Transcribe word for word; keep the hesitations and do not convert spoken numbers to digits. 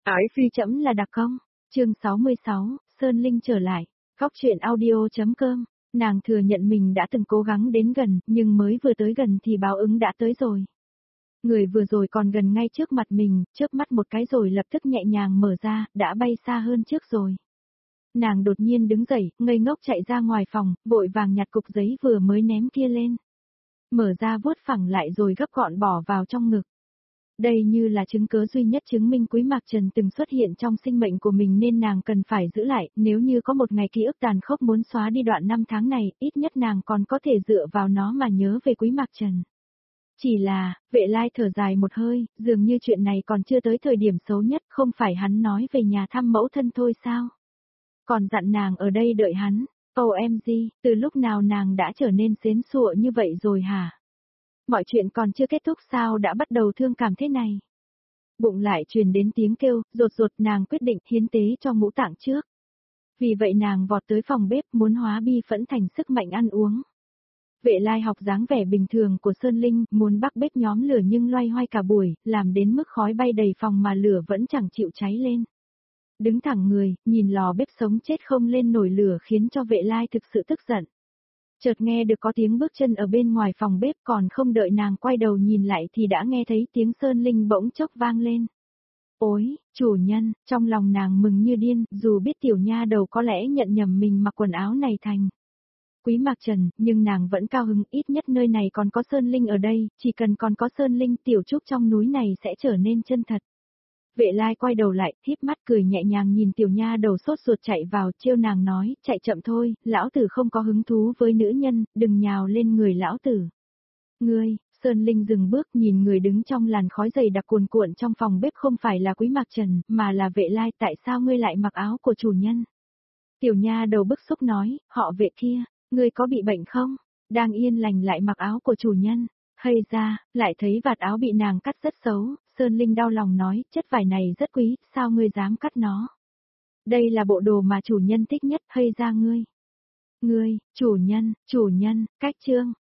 Ái phi chấm là đặc công. Chương sáu mươi sáu, Sơn Linh trở lại. Góc truyện audio.com. Nàng thừa nhận mình đã từng cố gắng đến gần, nhưng mới vừa tới gần thì báo ứng đã tới rồi. Người vừa rồi còn gần ngay trước mặt mình, chớp mắt một cái rồi lập tức nhẹ nhàng mở ra, đã bay xa hơn trước rồi. Nàng đột nhiên đứng dậy, ngây ngốc chạy ra ngoài phòng, vội vàng nhặt cục giấy vừa mới ném kia lên. Mở ra vuốt phẳng lại rồi gấp gọn bỏ vào trong ngực. Đây như là chứng cớ duy nhất chứng minh Quý Mạc Trần từng xuất hiện trong sinh mệnh của mình nên nàng cần phải giữ lại, nếu như có một ngày ký ức tàn khốc muốn xóa đi đoạn năm tháng này, ít nhất nàng còn có thể dựa vào nó mà nhớ về Quý Mạc Trần. Chỉ là, Vệ Lai thở dài một hơi, dường như chuyện này còn chưa tới thời điểm xấu nhất, không phải hắn nói về nhà thăm mẫu thân thôi sao? Còn dặn nàng ở đây đợi hắn, ô em giê, từ lúc nào nàng đã trở nên xến xụa như vậy rồi hả? Mọi chuyện còn chưa kết thúc sao đã bắt đầu thương cảm thế này? Bụng lại truyền đến tiếng kêu, rột rột nàng quyết định hiến tế cho ngũ tạng trước. Vì vậy nàng vọt tới phòng bếp muốn hóa bi phẫn thành sức mạnh ăn uống. Vệ Lai học dáng vẻ bình thường của Sơn Linh, muốn bắc bếp nhóm lửa nhưng loay hoay cả buổi, làm đến mức khói bay đầy phòng mà lửa vẫn chẳng chịu cháy lên. Đứng thẳng người, nhìn lò bếp sống chết không lên nổi lửa khiến cho Vệ Lai thực sự tức giận. Chợt nghe được có tiếng bước chân ở bên ngoài phòng bếp, còn không đợi nàng quay đầu nhìn lại thì đã nghe thấy tiếng Sơn Linh bỗng chốc vang lên. Ôi, chủ nhân, trong lòng nàng mừng như điên, dù biết tiểu nha đầu có lẽ nhận nhầm mình mặc quần áo này thành Quý Mạc Trần, nhưng nàng vẫn cao hứng, ít nhất nơi này còn có Sơn Linh ở đây, chỉ cần còn có Sơn Linh tiểu trúc trong núi này sẽ trở nên chân thật. Vệ Lai quay đầu lại, híp mắt cười nhẹ nhàng nhìn tiểu nha đầu sốt ruột chạy vào, trêu nàng nói, chạy chậm thôi, lão tử không có hứng thú với nữ nhân, đừng nhào lên người lão tử. Ngươi, Sơn Linh dừng bước nhìn người đứng trong làn khói dày đặc cuồn cuộn trong phòng bếp không phải là Quý Mạc Trần, mà là Vệ Lai, tại sao ngươi lại mặc áo của chủ nhân? Tiểu nha đầu bức xúc nói, họ Vệ kia, ngươi có bị bệnh không? Đang yên lành lại mặc áo của chủ nhân. Hay ra, lại thấy vạt áo bị nàng cắt rất xấu, Sơn Linh đau lòng nói, chất vải này rất quý, sao ngươi dám cắt nó? Đây là bộ đồ mà chủ nhân thích nhất, hay ra ngươi? Ngươi, chủ nhân, chủ nhân, cách chương.